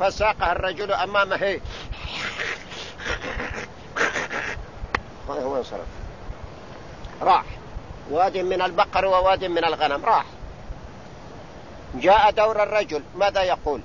فساقها الرجل أمامه هو انصرف، راح واد من البقر وواد من الغنم، راح. جاء دور الرجل، ماذا يقول؟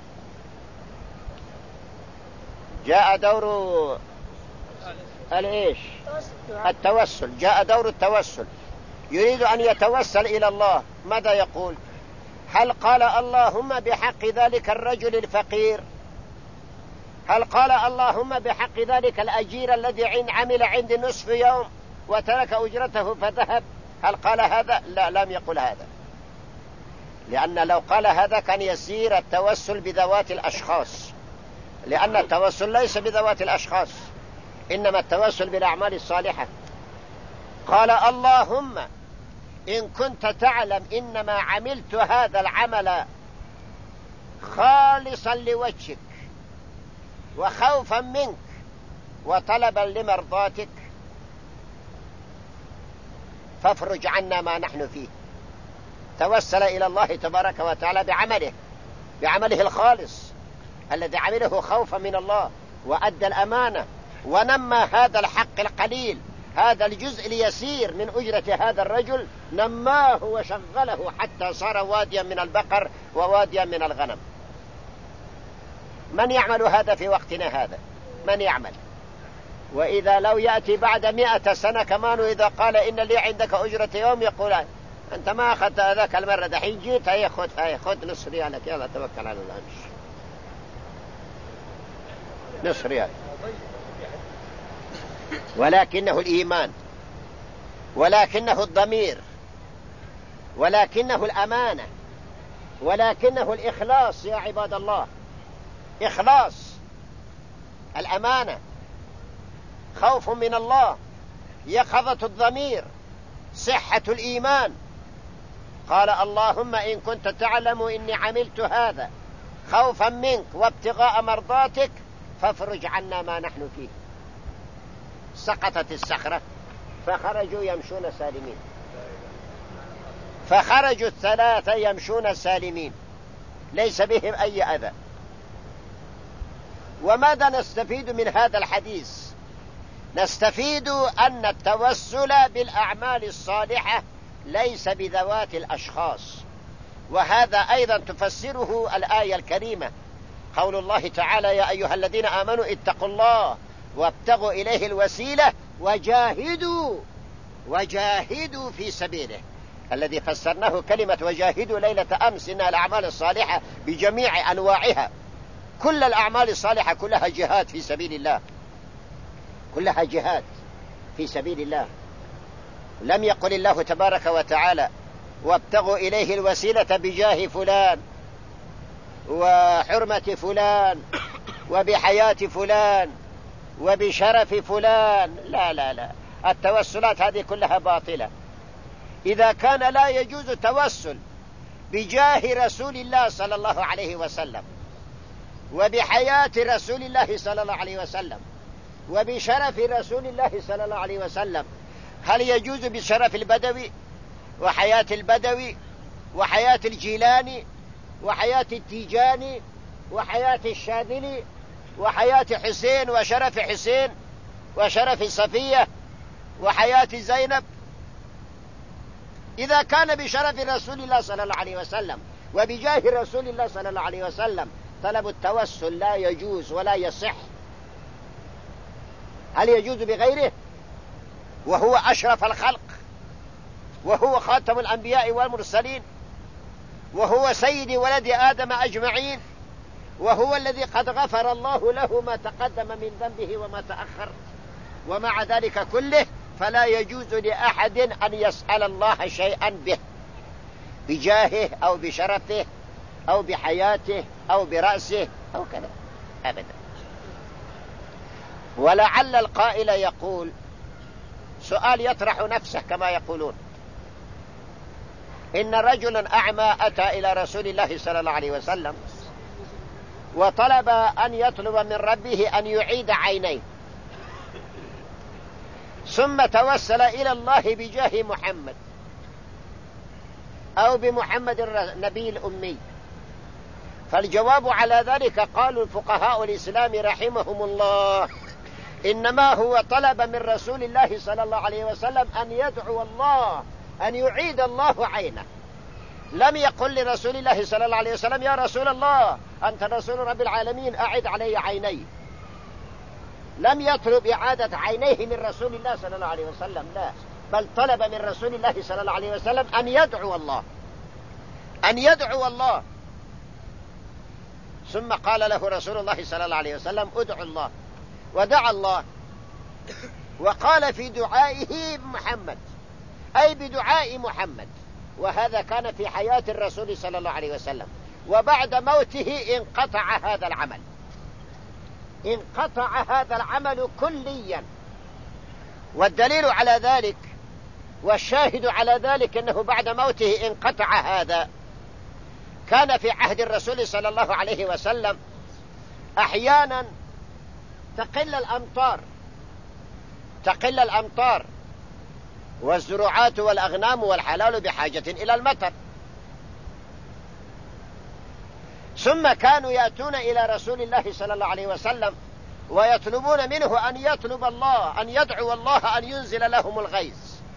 جاء دور الإيش؟ التوسل. جاء دور التوسل، يريد أن يتوسل إلى الله، ماذا يقول؟ هل قال اللهم بحق ذلك الرجل الفقير؟ هل قال اللهم بحق ذلك الأجير الذي عمل عندي نصف يوم وترك أجرته فذهب؟ هل قال هذا؟ لا، لم يقل هذا، لأن لو قال هذا كان يسير التوسل بذوات الأشخاص، لأن التوسل ليس بذوات الأشخاص، إنما التوسل بالأعمال الصالحة. قال اللهم إن كنت تعلم إنما عملت هذا العمل خالصا لوجهك وخوفا منك وطلبا لمرضاتك فافرج عنا ما نحن فيه. توسل إلى الله تبارك وتعالى بعمله الخالص الذي عمله خوفا من الله، وأدى الأمانة ونمى هذا الحق القليل، هذا الجزء اليسير من أجرة هذا الرجل، نماه وشغله حتى صار واديا من البقر وواديا من الغنم. من يعمل هذا في وقتنا هذا؟ من يعمل؟ وإذا لو يأتي بعد 100 سنة كمان وإذا قال إن لي عندك أجرة يوم، يقول أنت ما أخذت ذاك المرة، دحين جيت هيا خذ نصف ريالك، يلا توكل على الله امشي، نصف ريال. ولكنه الإيمان، ولكنه الضمير، ولكنه الأمانة، ولكنه الإخلاص يا عباد الله. إخلاص، الأمانة، خوف من الله، يقظة الضمير، صحة الإيمان. قال اللهم إن كنت تعلم إني عملت هذا خوفا منك وابتغاء مرضاتك فافرج عنا ما نحن فيه. سقطت الصخرة فخرجوا يمشون سالمين، فخرجوا الثلاثة يمشون سالمين، ليس بهم أي أذى. وماذا نستفيد من هذا الحديث؟ نستفيد أن التوسل بالأعمال الصالحة ليس بذوات الأشخاص، وهذا أيضا تفسره الآية الكريمة، قول الله تعالى يا أيها الذين آمنوا اتقوا الله وابتغوا إليه الوسيلة وجاهدوا في سبيله، الذي فسرناه كلمة وجاهدوا ليلة أمس إنها الأعمال الصالحة بجميع أنواعها. كل الأعمال الصالحة كلها جهاد في سبيل الله، كلها جهاد في سبيل الله. لم يقل الله تبارك وتعالى وابتغوا إليه الوسيلة بجاه فلان وحرمة فلان وبحياة فلان وبشرف فلان، لا لا لا، التوسلات هذه كلها باطلة. إذا كان لا يجوز التوسل بجاه رسول الله صلى الله عليه وسلم وبحياة رسول الله صلى الله عليه وسلم وبشرف رسول الله صلى الله عليه وسلم، هل يجوز بشرف البدوي وحياة البدوي وحياة الجيلاني وحياة التيجاني وحياة الشاذلي وحياة حسين وشرف حسين وشرف صفية وحياة زينب؟ إذا كان بشرف رسول الله صلى الله عليه وسلم وبجاه رسول الله صلى الله عليه وسلم طلب التوسل لا يجوز ولا يصح. هل يجوز بغيره وهو أشرف الخلق وهو خاتم الأنبياء والمرسلين وهو سيد ولد آدم أجمعين وهو الذي قد غفر الله له ما تقدم من ذنبه وما تأخر؟ ومع ذلك كله فلا يجوز لأحد أن يسأل الله شيئا به بجاهه أو بشرفه أو بحياته أو برأسه أو كذا أبدا. ولعل القائل يقول سؤال يطرح نفسه كما يقولون، إن رجلا أعمى أتى إلى رسول الله صلى الله عليه وسلم وطلب أن يطلب من ربه أن يعيد عينيه، ثم توسل إلى الله بجاه محمد أو بمحمد النبي الأمي فالجواب على ذلك قالوا الفقهاء الإسلام رحمهم الله إنما هو طلب من رسول الله صلى الله عليه وسلم أن يدعو الله أن يعيد الله عينه. لم يقل لرسول الله صلى الله عليه وسلم يا رسول الله أنت رسول رب العالمين أعد علي عيني. لم يطلب إعادة عينيه من رسول الله صلى الله عليه وسلم، لا، بل طلب من رسول الله صلى الله عليه وسلم أن يدعو الله، أن يدعو الله. ثم قال له رسول الله صلى الله عليه وسلم ادعو الله، ودعا الله، وقال في دعائه محمد أي بدعاء محمد، وهذا كان في حياة الرسول صلى الله عليه وسلم. وبعد موته انقطع هذا العمل، انقطع هذا العمل كليا. والدليل على ذلك والشاهد على ذلك أنه بعد موته انقطع هذا، كان في عهد الرسول صلى الله عليه وسلم أحيانا تقل الأمطار والزروعات والأغنام والحلال بحاجة إلى المطر، ثم كانوا يأتون إلى رسول الله صلى الله عليه وسلم ويطلبون منه أن يطلب الله، أن يدعو الله أن ينزل لهم الغيث.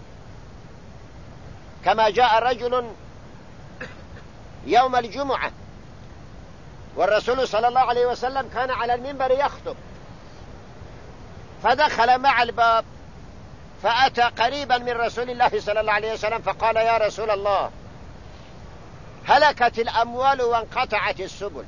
كما جاء رجل يوم الجمعة والرسول صلى الله عليه وسلم كان على المنبر يخطب، فدخل مع الباب فأتى قريبا من رسول الله صلى الله عليه وسلم فقال يا رسول الله هلكت الأموال وانقطعت السبل.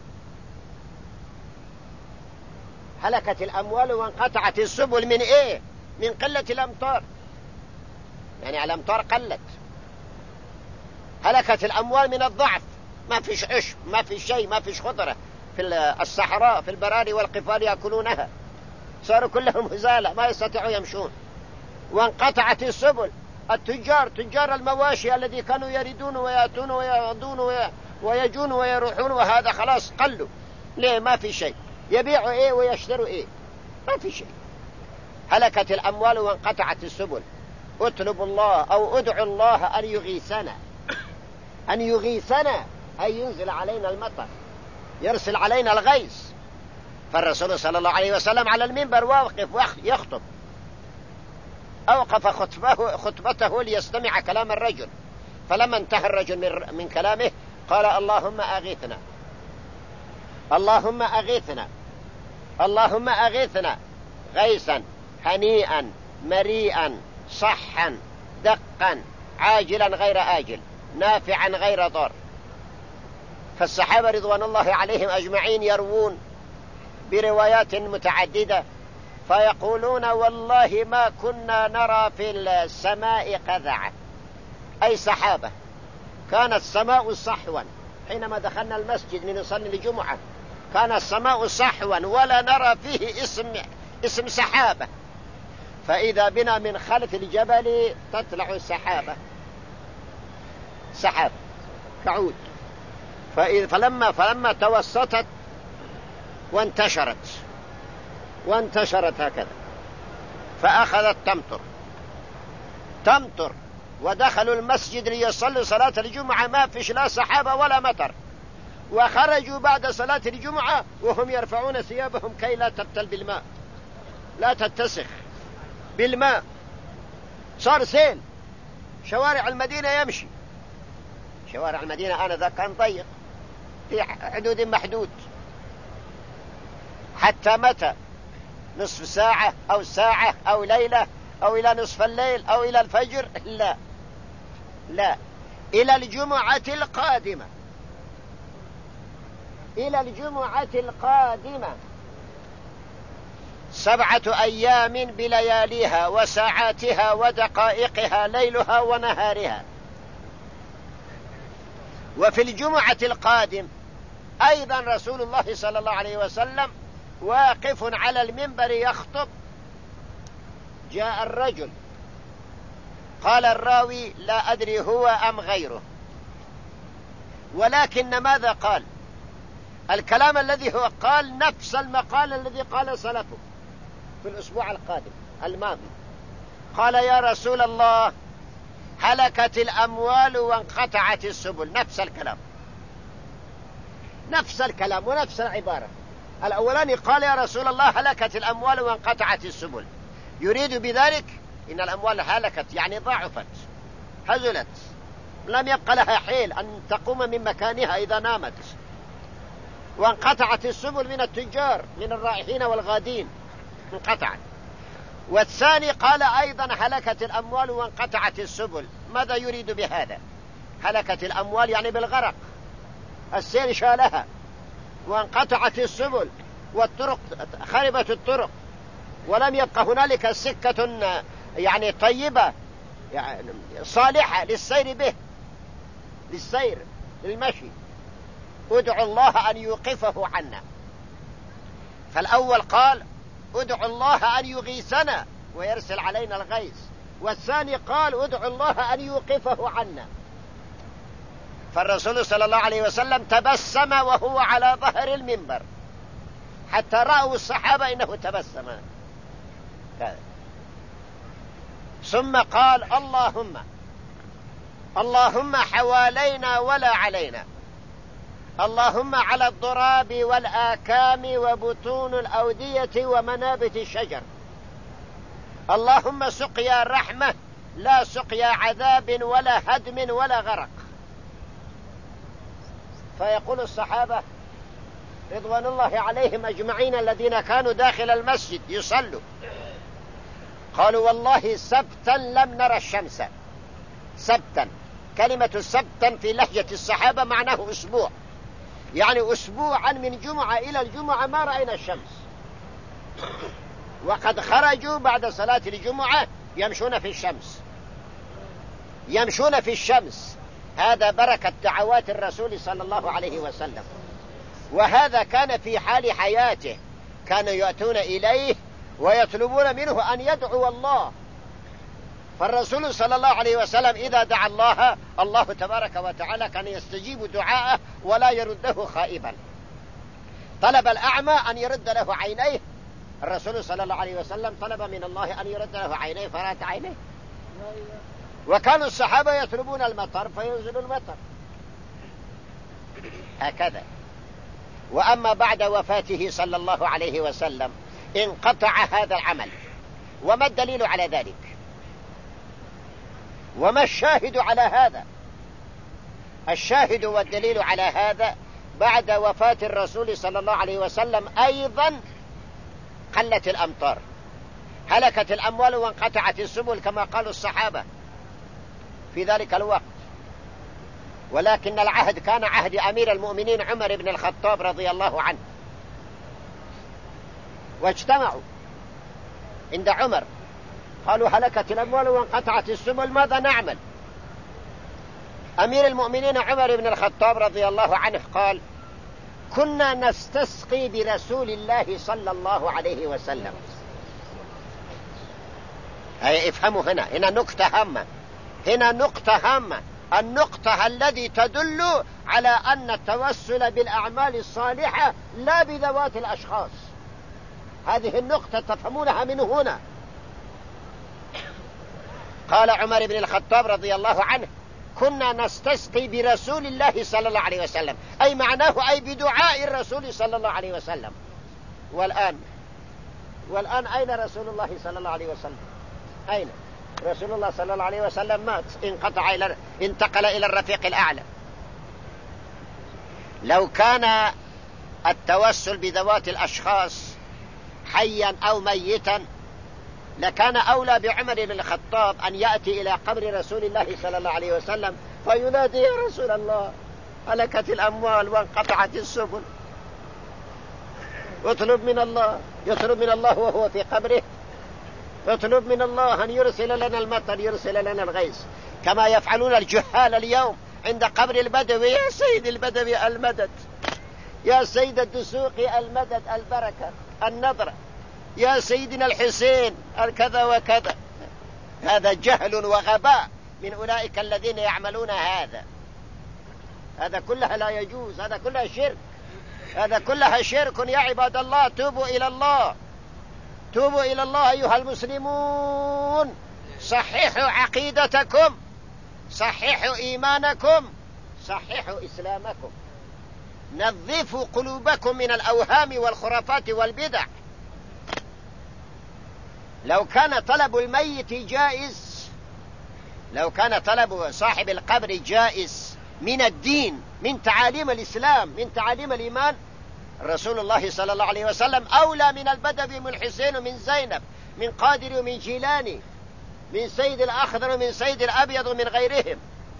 هلكت الأموال وانقطعت السبل من إيه؟ من قلة الأمطار، يعني الأمطار قلت. هلكت الأموال من الضعف، ما فيش عشب، ما فيش شيء، ما فيش خضرة في الصحراء، في البراري والقفار يأكلونها، صاروا كلهم هزالة ما يستطيعوا يمشون. وانقطعت السبل، تجار المواشي الذي كانوا يردون ويأتون ويغدون ويجون ويروحون، وهذا خلاص قلوا. ليه؟ ما في شيء، يبيعوا ايه ويشتروا ايه، ما في شيء. هلكت الأموال وانقطعت السبل. اطلب الله أو ادعو الله أن يغيثنا، أن يغيثنا أي ينزل علينا المطر، يرسل علينا الغيث. فالرسول صلى الله عليه وسلم على المنبر واقف يخطب، أوقف خطبته ليستمع كلام الرجل، فلما انتهى الرجل من كلامه قال اللهم أغيثنا، اللهم أغيثنا، اللهم أغيثنا غيثا هنيئا مريئا صحا دقا عاجلا غير آجل نافعا غير ضار. فالصحابة رضوان الله عليهم أجمعين يروون بروايات متعددة فيقولون والله ما كنا نرى في السماء قذعة، أي سحابة. كانت السماء صحوا حينما دخلنا المسجد لنصلي الجمعة، كان السماء صحوا ولا نرى فيه اسم سحابة، فإذا بنا من خلف الجبل تطلع السحابة، سحاب كعود. فلما توسطت وانتشرت هكذا، فأخذت تمطر ودخلوا المسجد ليصلوا صلاة الجمعة، ما فيش لا سحابة ولا مطر. وخرجوا بعد صلاة الجمعة وهم يرفعون ثيابهم كي لا تبتل بالماء، لا تتسخ بالماء. صار سيل، شوارع المدينة يمشي، شوارع المدينة آنذاك كان ضيق في حدود محدود. حتى متى؟ نصف ساعة أو ساعة أو ليلة أو إلى نصف الليل أو إلى الفجر؟ لا، إلى الجمعة القادمة، إلى الجمعة القادمة 7 أيام بلياليها وساعاتها ودقائقها ليلها ونهارها. وفي الجمعة القادم أيضا رسول الله صلى الله عليه وسلم واقف على المنبر يخطب، جاء الرجل، قال الراوي لا أدري هو أم غيره، ولكن ماذا قال؟ الكلام الذي هو قال نفس المقال الذي قال سلفه في الأسبوع القادم الماضي. قال يا رسول الله هلكت الأموال وانقطعت السبل، نفس الكلام، نفس الكلام ونفس العبارة. الأولاني قال يا رسول الله هلكت الأموال وانقطعت السبل، يريد بذلك إن الأموال هلكت يعني ضعفت هزلت، لم يبقى لها حيل أن تقوم من مكانها إذا نامت، وانقطعت السبل من التجار من الرائحين والغادين انقطعت. والثاني قال أيضا هلكت الأموال وانقطعت السبل، ماذا يريد بهذا؟ هلكت الأموال يعني بالغرق، السيل شالها، وانقطعت السبل والطرق خربت الطرق، ولم يبقى هنالك سكة يعني طيبة يعني صالحة للسير به، للسير للمشي. ادعوا الله أن يوقفه عنا. فالأول قال ادعوا الله أن يغيثنا ويرسل علينا الغيث، والثاني قال ادعوا الله أن يوقفه عنا. فالرسول صلى الله عليه وسلم تبسم وهو على ظهر المنبر حتى رأوا الصحابة إنه تبسم. ثم قال اللهم حوالينا ولا علينا، اللهم على الضراب والآكام وبطون الأودية ومنابت الشجر، اللهم سقيا رحمة لا سقيا عذاب ولا هدم ولا غرق. فيقول الصحابة رضوان الله عليهم أجمعين الذين كانوا داخل المسجد يصلوا، قالوا والله سبتا لم نرى الشمس. سبتا، كلمة سبتا في لهجة الصحابة معناه أسبوع، يعني أسبوعا من جمعة إلى الجمعة ما رأينا الشمس، وقد خرجوا بعد صلاة الجمعة يمشون في الشمس، يمشون في الشمس. هذا بركة دعوات الرسول صلى الله عليه وسلم، وهذا كان في حال حياته، كانوا يأتون إليه ويطلبون منه أن يدعو الله. فالرسول صلى الله عليه وسلم إذا دعا الله، الله تبارك وتعالى كان يستجيب دعاءه ولا يرده خائبا. طلب الأعمى أن يرد له عينيه، الرسول صلى الله عليه وسلم طلب من الله أن يرد له عينيه فرات عينيه. وكانوا الصحابة يطلبون المطر فينزل المطر هكذا. وأما بعد وفاته صلى الله عليه وسلم انقطع هذا العمل. وما الدليل على ذلك؟ وما الشاهد على هذا؟ الشاهد والدليل على هذا بعد وفاة الرسول صلى الله عليه وسلم أيضا قلت الأمطار، هلكت الأموال وانقطعت السبل كما قالوا الصحابة في ذلك الوقت. ولكن العهد كان عهد أمير المؤمنين عمر بن الخطاب رضي الله عنه، واجتمعوا عند عمر قالوا هلكت الأموال وانقطعت السبل، ماذا نعمل؟ أمير المؤمنين عمر بن الخطاب رضي الله عنه قال كنا نستسقي برسول الله صلى الله عليه وسلم. هيا افهموا هنا نقطة هامة، هنا نقطة هامة، النقطة الذي تدل على أن التوسل بالأعمال الصالحة لا بذوات الأشخاص. هذه النقطة تفهمونها من هنا. قال عمر بن الخطاب رضي الله عنه كنا نستسقي برسول الله صلى الله عليه وسلم، أي معناه أي بدعاء الرسول صلى الله عليه وسلم. والآن أين رسول الله صلى الله عليه وسلم؟ أين رسول الله صلى الله عليه وسلم؟ مات، انتقل إلى الرفيق الأعلى. لو كان التوسل بذوات الأشخاص حيا أو ميتا لكان أولى بعمر بن الخطاب أن يأتي إلى قبر رسول الله صلى الله عليه وسلم فينادي يا رسول الله هلكت الأموال وانقطعت السبل، يطلب من الله وهو في قبره، يطلب من الله أن يرسل لنا المطر، يرسل لنا الغيث، كما يفعلون الجهال اليوم عند قبر البدوي. يا سيد البدوي المدد، يا سيد الدسوقي المدد، البركة، النظرة، يا سيدنا الحسين الكذا وكذا. هذا جهل وغباء من أولئك الذين يعملون هذا كلها لا يجوز، هذا كلها شرك، هذا كلها شرك يا عباد الله. توبوا إلى الله، توبوا إلى الله أيها المسلمون، صححوا عقيدتكم، صححوا إيمانكم، صححوا إسلامكم. نظفوا قلوبكم من الأوهام والخرافات والبدع. لو كان طلب الميت جائز، لو كان طلب صاحب القبر جائز من الدين، من تعاليم الإسلام، من تعاليم الإيمان، رسول الله صلى الله عليه وسلم أولى من البدوي، من الحسين ومن زينب، من قادر ومن جيلاني، من سيد الأخضر ومن سيد الأبيض ومن غيرهم.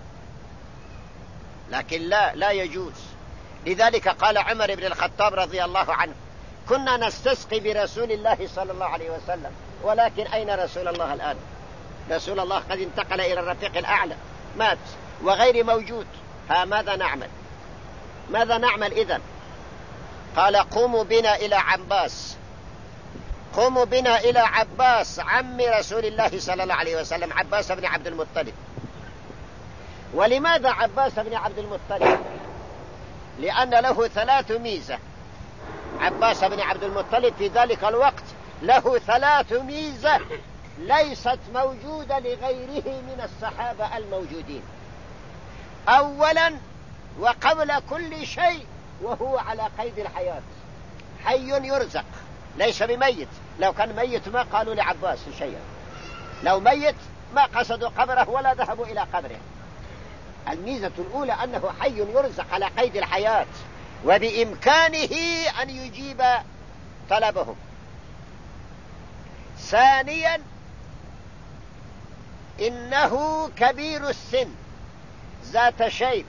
لكن لا يجوز. لذلك قال عمر بن الخطاب رضي الله عنه: كنا نستسقي برسول الله صلى الله عليه وسلم، ولكن أين رسول الله الآن؟ رسول الله قد انتقل إلى الرفيق الأعلى، مات وغير موجود. ماذا نعمل؟ ماذا نعمل إذن؟ قال: قوموا بنا إلى عباس، قوموا بنا إلى عباس عم رسول الله صلى الله عليه وسلم، عباس بن عبد المطلب. ولماذا عباس بن عبد المطلب؟ لأن له 3 ميزة. عباس بن عبد المطلب في ذلك الوقت له 3 ميزة ليست موجودة لغيره من الصحابة الموجودين. أولا وقبل كل شيء وهو على قيد الحياة، حي يرزق، ليس بميت. لو كان ميت ما قالوا لعباس شيئا، لو ميت ما قصدوا قبره ولا ذهبوا إلى قبره. الميزة الأولى أنه حي يرزق على قيد الحياة، وبإمكانه أن يجيب طلبهم. ثانيا إنه كبير السن ذات شيب.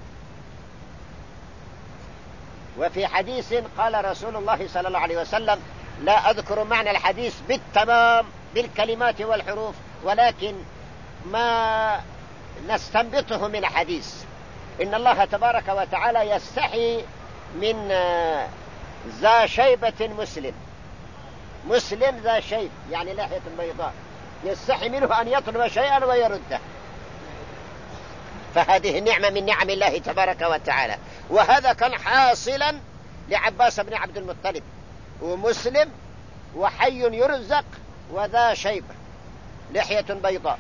وفي حديث قال رسول الله صلى الله عليه وسلم، لا أذكر معنى الحديث بالتمام بالكلمات والحروف، ولكن ما نستنبطه من الحديث: إن الله تبارك وتعالى يستحي من ذا شيبة مسلم ذا شيب، يعني لحية بيضاء، يستحي منه أن يطلب شيئا ويرده. فهذه نعمة من نعم الله تبارك وتعالى. وهذا كان حاصلا لعباس بن عبد المطلب، ومسلم وحي يرزق وذا شيبة لحية بيضاء.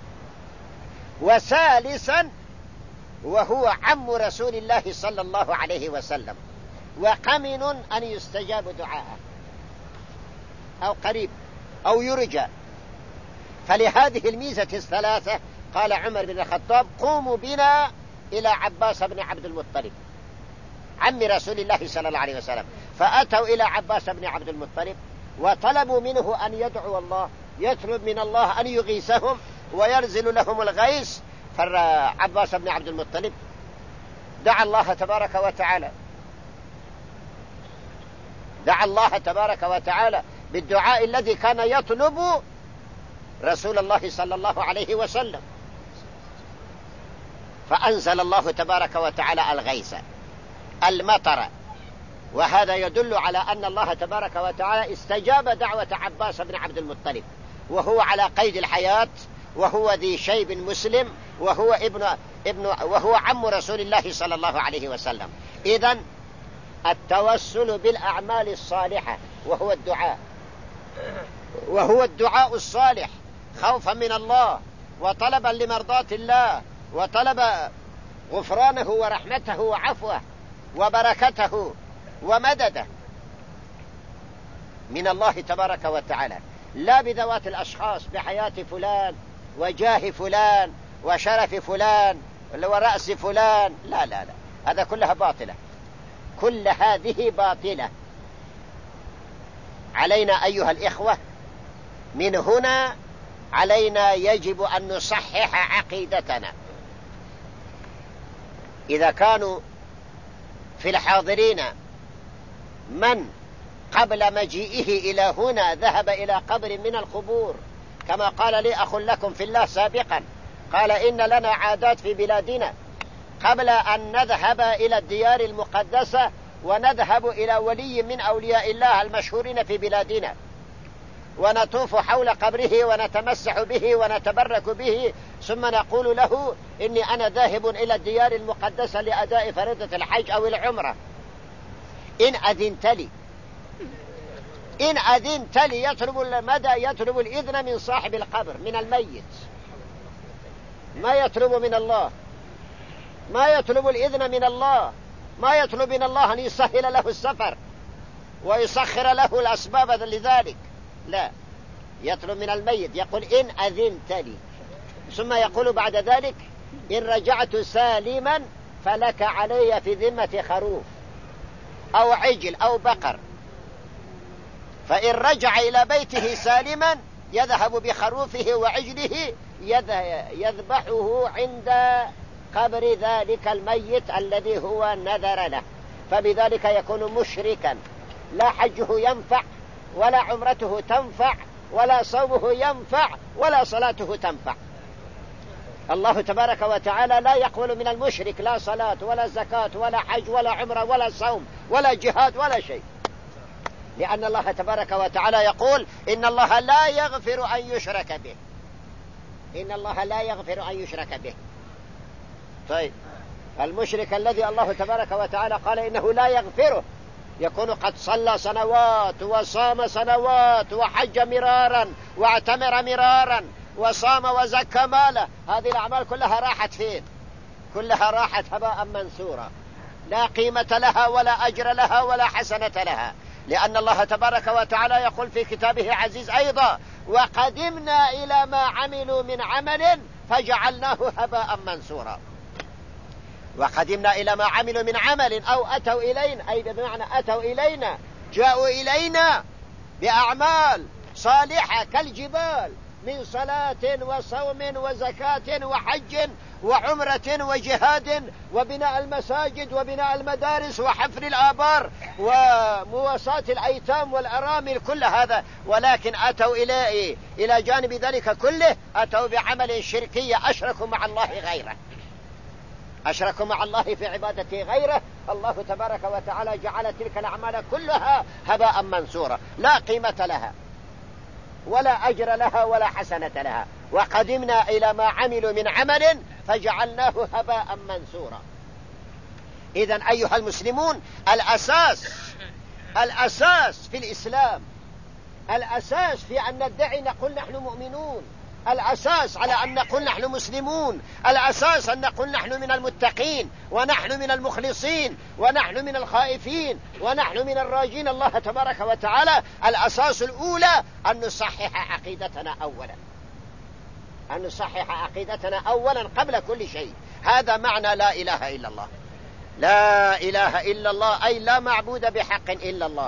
وثالثا وهو عم رسول الله صلى الله عليه وسلم، وقمن أن يستجاب دعاءه أو قريب أو يرجى. فلهذه الميزة الثلاثة قال عمر بن الخطاب: قوموا بنا إلى عباس بن عبد المطلب عم رسول الله صلى الله عليه وسلم. فأتوا إلى عباس بن عبد المطلب وطلبوا منه أن يدعو الله، يطلب من الله أن يغيثهم ويرزل لهم الغيث. فعباس بن عبد المطلب دعا الله تبارك وتعالى، دعا الله تبارك وتعالى بالدعاء الذي كان يطلب رسول الله صلى الله عليه وسلم، فأنزل الله تبارك وتعالى الغيث المطر. وهذا يدل على أن الله تبارك وتعالى استجاب دعوة عباس بن عبد المطلب، وهو على قيد الحياة، وهو ذي شيب مسلم، وهو عم رسول الله صلى الله عليه وسلم. إذن التوسل بالأعمال الصالحة وهو الدعاء الصالح، خوفا من الله وطلبا لمرضاة الله، وطلب غفرانه ورحمته وعفوه وبركته ومدده من الله تبارك وتعالى، لا بذوات الأشخاص، بحياة فلان وجاه فلان وشرف فلان ورأس فلان، لا لا لا، هذا كلها باطلة، كل هذه باطلة. علينا أيها الإخوة من هنا علينا يجب أن نصحح عقيدتنا. إذا كانوا في الحاضرين من قبل مجيئه إلى هنا ذهب إلى قبر من القبور، كما قال لي أخ لكم في الله سابقا، قال إن لنا عادات في بلادنا قبل أن نذهب إلى الديار المقدسة ونذهب إلى ولي من أولياء الله المشهورين في بلادنا، ونطوف حول قبره ونتمسح به ونتبرك به، ثم نقول له إني أنا ذاهب إلى الديار المقدسة لأداء فريضة الحج أو العمرة، إن أذنت لي يطلب الإذن من صاحب القبر، من الميت، ما يطلب من الله، ما يطلب الإذن من الله. ما يطلب من الله أن يسهل له السفر ويسخر له الأسباب لذلك، لا، يطلب من الميت يقول إن أذنت لي، ثم يقول بعد ذلك إن رجعت سالما فلك علي في ذمة خروف أو عجل أو بقر. فإن رجع إلى بيته سالما يذهب بخروفه وعجله يذبحه عند قبر ذلك الميت الذي هو نذر له، فبذلك يكون مشركا، لا حجه ينفع ولا عمرته تنفع ولا صومه ينفع ولا صلاته تنفع. الله تبارك وتعالى لا يقبل من المشرك لا صلاة ولا زكاة ولا حج ولا عمرة ولا صوم ولا جهاد ولا شيء، لأن الله تبارك وتعالى يقول إن الله لا يغفر أن يشرك به، إن الله لا يغفر أن يشرك به. طيب المشرك الذي الله تبارك وتعالى قال إنه لا يغفره يكون قد صلى سنوات وصام سنوات وحج مرارا واعتمر مرارا وصام وزكى ماله، هذه الأعمال كلها راحت فين؟ كلها راحت هباء منثورا، لا قيمة لها ولا أجر لها ولا حسنة لها، لأن الله تبارك وتعالى يقول في كتابه عزيز أيضا وقدمنا إلى ما عملوا من عمل فجعلناه هباء منثورا. وقدمنا إلى ما عملوا من عمل أو أتوا إلينا، أي بمعنى أتوا إلينا، جاءوا إلينا بأعمال صالحة كالجبال من صلاة وصوم وزكاة وحج وعمرة وجهاد وبناء المساجد وبناء المدارس وحفر الآبار ومواساة الأيتام والأرامل، كل هذا، ولكن أتوا إلى جانب ذلك كله أتوا بعمل شركي، أشركوا مع الله غيره، أشركوا مع الله في عبادته غيره. الله تبارك وتعالى جعل تلك الأعمال كلها هباء منثورا، لا قيمة لها ولا أجر لها ولا حسنة لها. وقدمنا إلى ما عملوا من عمل فجعلناه هباء منثورا. إذن أيها المسلمون، الأساس في الإسلام، الأساس في أن ندعي نقول نحن مؤمنون، الأساس على أن نقول نحن مسلمون، الأساس أن نقول نحن من المتقين ونحن من المخلصين ونحن من الخائفين ونحن من الراجين الله تبارك وتعالى. الأساس الأولى أن نصحح عقيدتنا أولا، أن نصحح عقيدتنا أولا قبل كل شيء. هذا معنى لا إله إلا الله. لا إله إلا الله أي لا معبود بحق إلا الله،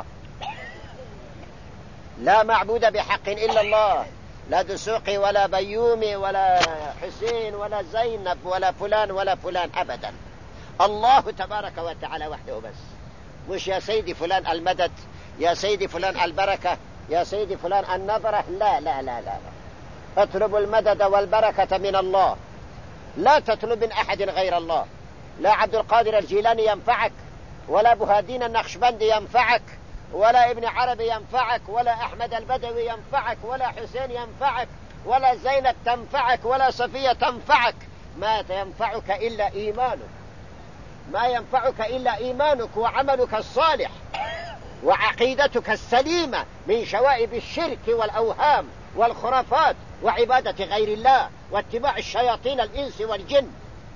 لا معبود بحق إلا الله، لا دسوقي ولا بيومي ولا حسين ولا زينب ولا فلان ولا فلان أبدا، الله تبارك وتعالى وحده بس. مش يا سيدي فلان المدد، يا سيدي فلان البركة، يا سيدي فلان النظرة، لا لا لا لا، اطلب المدد والبركة من الله، لا تطلب من أحد غير الله. لا عبد القادر الجيلاني ينفعك، ولا بهادين النقشبندي ينفعك، ولا ابن عربي ينفعك، ولا أحمد البدوي ينفعك، ولا حسين ينفعك، ولا زينب تنفعك، ولا صفية تنفعك. ما ينفعك إلا إيمانك، ما ينفعك إلا إيمانك وعملك الصالح وعقيدتك السليمة من شوائب الشرك والأوهام والخرافات وعبادة غير الله واتباع الشياطين الإنس والجن.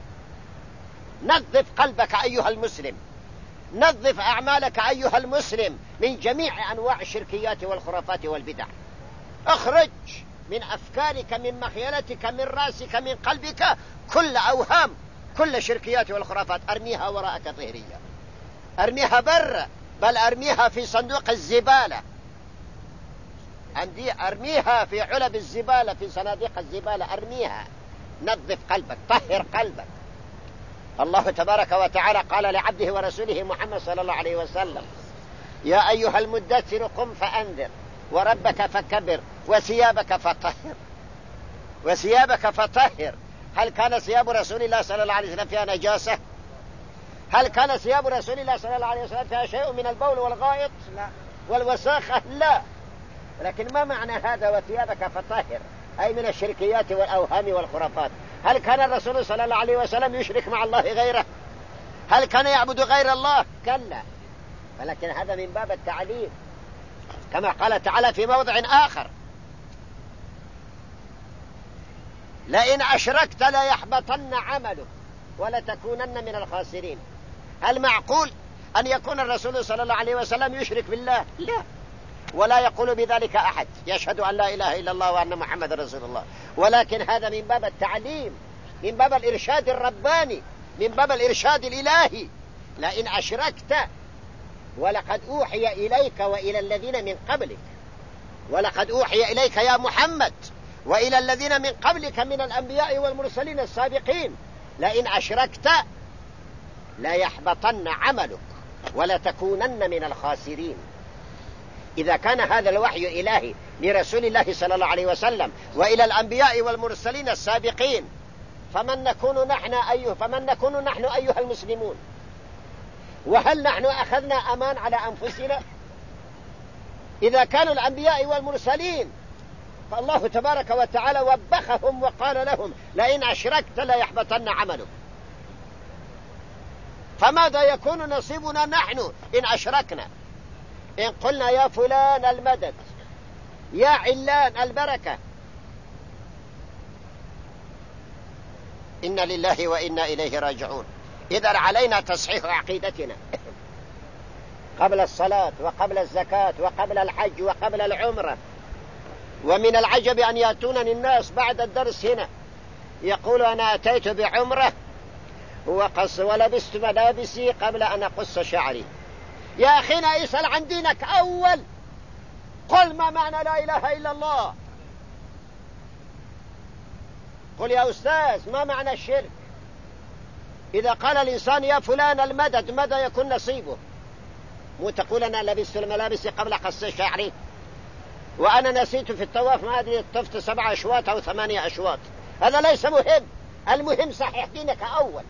نظف قلبك أيها المسلم، نظف أعمالك أيها المسلم من جميع أنواع الشركيات والخرافات والبدع. اخرج من أفكارك، من مخيلتك، من رأسك، من قلبك كل أوهام، كل شركيات والخرافات، أرميها وراءك ظهريا، أرميها برا، بل أرميها في صندوق الزبالة، عندي أرميها في علب الزبالة، في صناديق الزبالة، أرميها. نظف قلبك، طهر قلبك. الله تبارك وتعالى قال لعبده ورسوله محمد صلى الله عليه وسلم: يا أيها المدثر قم فأنذر وربك فكبر وثيابك فطهر، وثيابك فطهر. هل كان ثياب رسول الله صلى الله عليه وسلم فيها نجاسة؟ هل كان ثياب رسول الله صلى الله عليه وسلم فيها شيء من البول والغائط؟ لا. والوساخة؟ لا. لكن ما معنى هذا وثيابك فطهر؟ أي من الشركيات والأوهام والخرافات. هل كان الرسول صلى الله عليه وسلم يشرك مع الله غيره؟ هل كان يعبد غير الله؟ كلا. ولكن هذا من باب التعليم، كما قال تعالى في موضع آخر: لئن أشركت ليحبطن عملك ولتكونن من الخاسرين. هل معقول أن يكون الرسول صلى الله عليه وسلم يشرك بالله؟ لا، ولا يقول بذلك أحد، يشهد أن لا إله إلا الله وأن محمد رسول الله، ولكن هذا من باب التعليم، من باب الإرشاد الرباني، من باب الإرشاد الإلهي. لئن أشركت ولقد أوحي إليك وإلى الذين من قبلك، ولقد أوحي إليك يا محمد وإلى الذين من قبلك من الأنبياء والمرسلين السابقين، لئن أشركت لا يحبطن عملك ولا تكونن من الخاسرين. إذا كان هذا الوحي إلهي لرسول الله صلى الله عليه وسلم وإلى الأنبياء والمرسلين السابقين، فمن نكون نحن أيها المسلمون؟ وهل نحن أخذنا أمان على أنفسنا؟ إذا كانوا الأنبياء والمرسلين فالله تبارك وتعالى وبخهم وقال لهم لئن أشركت لا يحبطن عملك، فماذا يكون نصيبنا نحن إن أشركنا؟ إن قلنا يا فلان المدد، يا علان البركة، إنا لله وإنا إليه راجعون. إذا علينا تصحيح عقيدتنا قبل الصلاة وقبل الزكاة وقبل الحج وقبل العمرة. ومن العجب أن يأتونني الناس بعد الدرس هنا يقول أنا أتيت بعمرة ولبست ملابسي قبل أن أقص شعري. يا أخينا اسأل عن دينك أول، قل ما معنى لا إله إلا الله. قل يا أستاذ ما معنى الشرك؟ إذا قال الإنسان يا فلان المدد ماذا يكون نصيبه؟ مو تقول أنا لبست الملابس قبل قص شعري وأنا نسيت في الطواف ما أدري طفت 7 أشواط أو 8 أشواط، هذا ليس مهم. المهم صحيح دينك أول.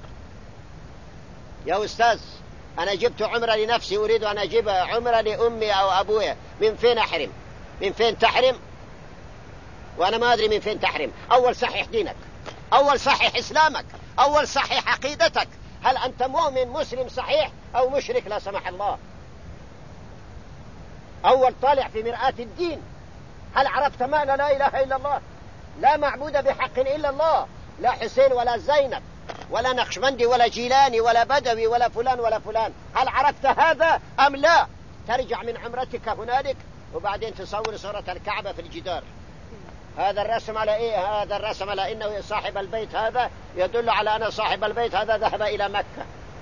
يا أستاذ أنا جبت عمرة لنفسي، أريد أن أجيب عمرة لأمي أو أبويا، من فين أحرم؟ من فين تحرم؟ وأنا ما أدري من فين تحرم. أول صحيح دينك، أول صحيح إسلامك، أول صحيح عقيدتك. هل أنت مؤمن مسلم صحيح أو مشرك لا سمح الله؟ أول طالع في مرآة الدين. هل عرفت معنى لا إله إلا الله؟ لا معبود بحق إلا الله، لا حسين ولا زينب ولا نقشبندي ولا جيلاني ولا بدوي ولا فلان ولا فلان. هل عرفت هذا أم لا؟ ترجع من عمرتك هنالك وبعدين تصور صورة الكعبة في الجدار. هذا الرسم على إيه؟ هذا الرسم على إنه صاحب البيت، هذا يدل على أن صاحب البيت هذا ذهب إلى مكة.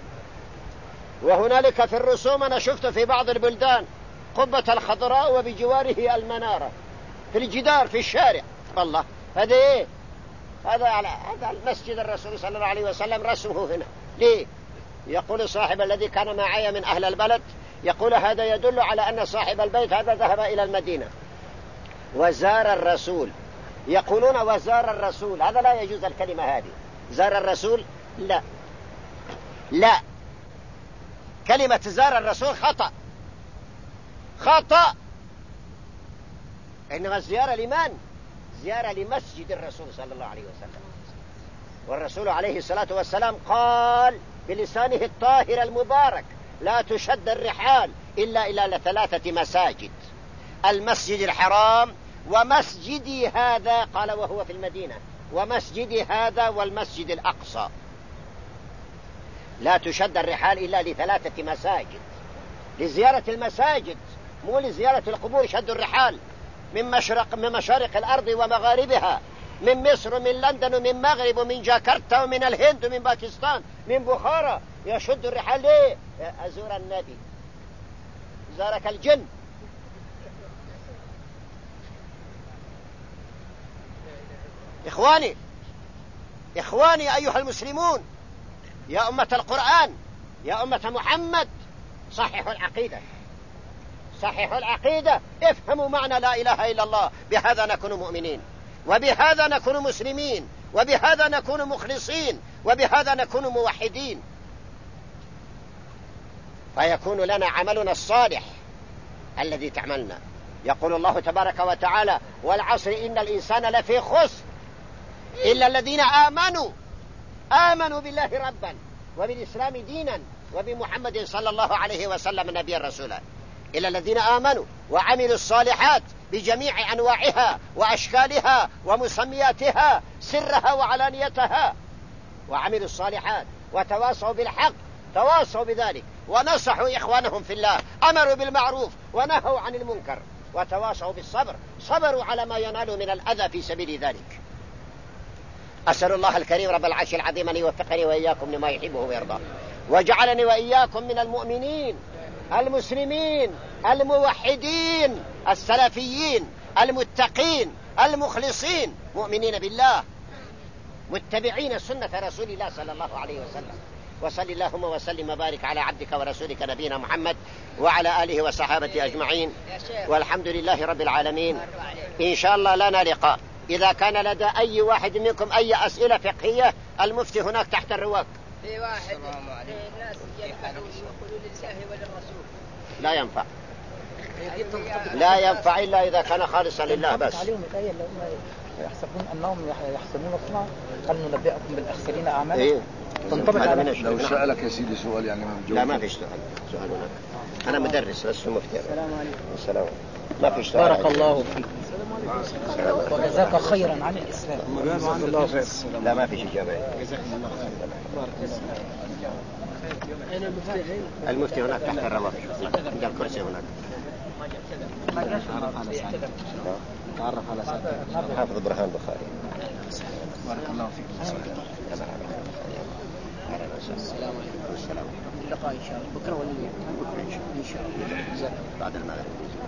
وهنالك في الرسوم أنا شفت في بعض البلدان قبة الخضراء وبجواره المنارة في الجدار في الشارع. الله، هذا إيه؟ هذا المسجد الرسول صلى الله عليه وسلم رسمه هنا. ليه؟ يقول صاحب الذي كان معي من أهل البلد يقول هذا يدل على أن صاحب البيت هذا ذهب إلى المدينة وزار الرسول. يقولون وزار الرسول، هذا لا يجوز الكلمة هذه. زار الرسول لا، لا، كلمة زار الرسول خطأ. إنما الزيارة لمن؟ زيارة لمسجد الرسول صلى الله عليه وسلم. والرسول عليه الصلاة والسلام قال بلسانه الطاهر المبارك لا تشد الرحال إلا إلى 3 مساجد: المسجد الحرام ومسجدي هذا، قال وهو في المدينة، ومسجدي هذا والمسجد الأقصى. لا تشد الرحال إلا ل3 مساجد، لزيارة المساجد مو لزيارة القبور. شد الرحال من مشارق الأرض ومغاربها، من مصر ومن لندن ومن مغرب ومن جاكرتا ومن الهند ومن باكستان من بخارى. يشد الرحال ليه؟ أزور النبي. زارك الجن. إخواني أيها المسلمون، يا أمة القرآن، يا أمة محمد، صححوا العقيدة، صححوا العقيدة، افهموا معنى لا إله إلا الله. بهذا نكون مؤمنين، وبهذا نكون مسلمين، وبهذا نكون مخلصين، وبهذا نكون موحدين، فيكون لنا عملنا الصالح الذي تعملنا. يقول الله تبارك وتعالى والعصر إن الإنسان لفي خسر إلا الذين آمنوا بالله ربا وبالإسلام دينا وبمحمد صلى الله عليه وسلم نبيا رسولا. إلا الذين آمنوا وعملوا الصالحات بجميع أنواعها وأشكالها ومسمياتها، سرها وعلانيتها، وعملوا الصالحات وتواصوا بالحق تواصوا بذلك ونصحوا إخوانهم في الله، أمروا بالمعروف ونهوا عن المنكر، وتواصوا بالصبر، صبروا على ما ينالوا من الأذى في سبيل ذلك. أسأل الله الكريم رب العرش العظيم أن يوفقني وإياكم لما يحبه ويرضاه، وجعلني وإياكم من المؤمنين المسلمين الموحدين السلفيين المتقين المخلصين، مؤمنين بالله متبعين سنة رسول الله صلى الله عليه وسلم. وصل اللهم وسلم وبارك على عبدك ورسولك نبينا محمد وعلى آله وصحابته أجمعين، والحمد لله رب العالمين. إن شاء الله لنا لقاء. إذا كان لدى أي واحد منكم أي أسئلة فقهية، المفتي هناك تحت الرواق. في واحد الناس يلحدون يقولون لله وللرسول لا ينفع، لا ينفع إلا إذا كان خالصا لله بس. يحسبون أنهم يحسنون صنعا، هل ننبئكم بالأخسرين أعمالا؟ إيه؟ تنطبق على لو سألك يا سيدي سؤال يعني ما لا ما فيش سؤال هناك. أنا مدرس بس مفتي. السلام عليكم. السلام. ما فيش سؤال. بارك الله فيك وجزاك خيرا عن الإسلام. لا ما فيش إجابة. المفتي هناك تحت الرواق عند الكرسي هناك. تعرف على سعادتك. حافظ برهان بخاري. بارك الله فيك. السلام عليكم. اللقاء إن شاء الله بكرة ولا بكرة إن شاء الله بعد المغرب.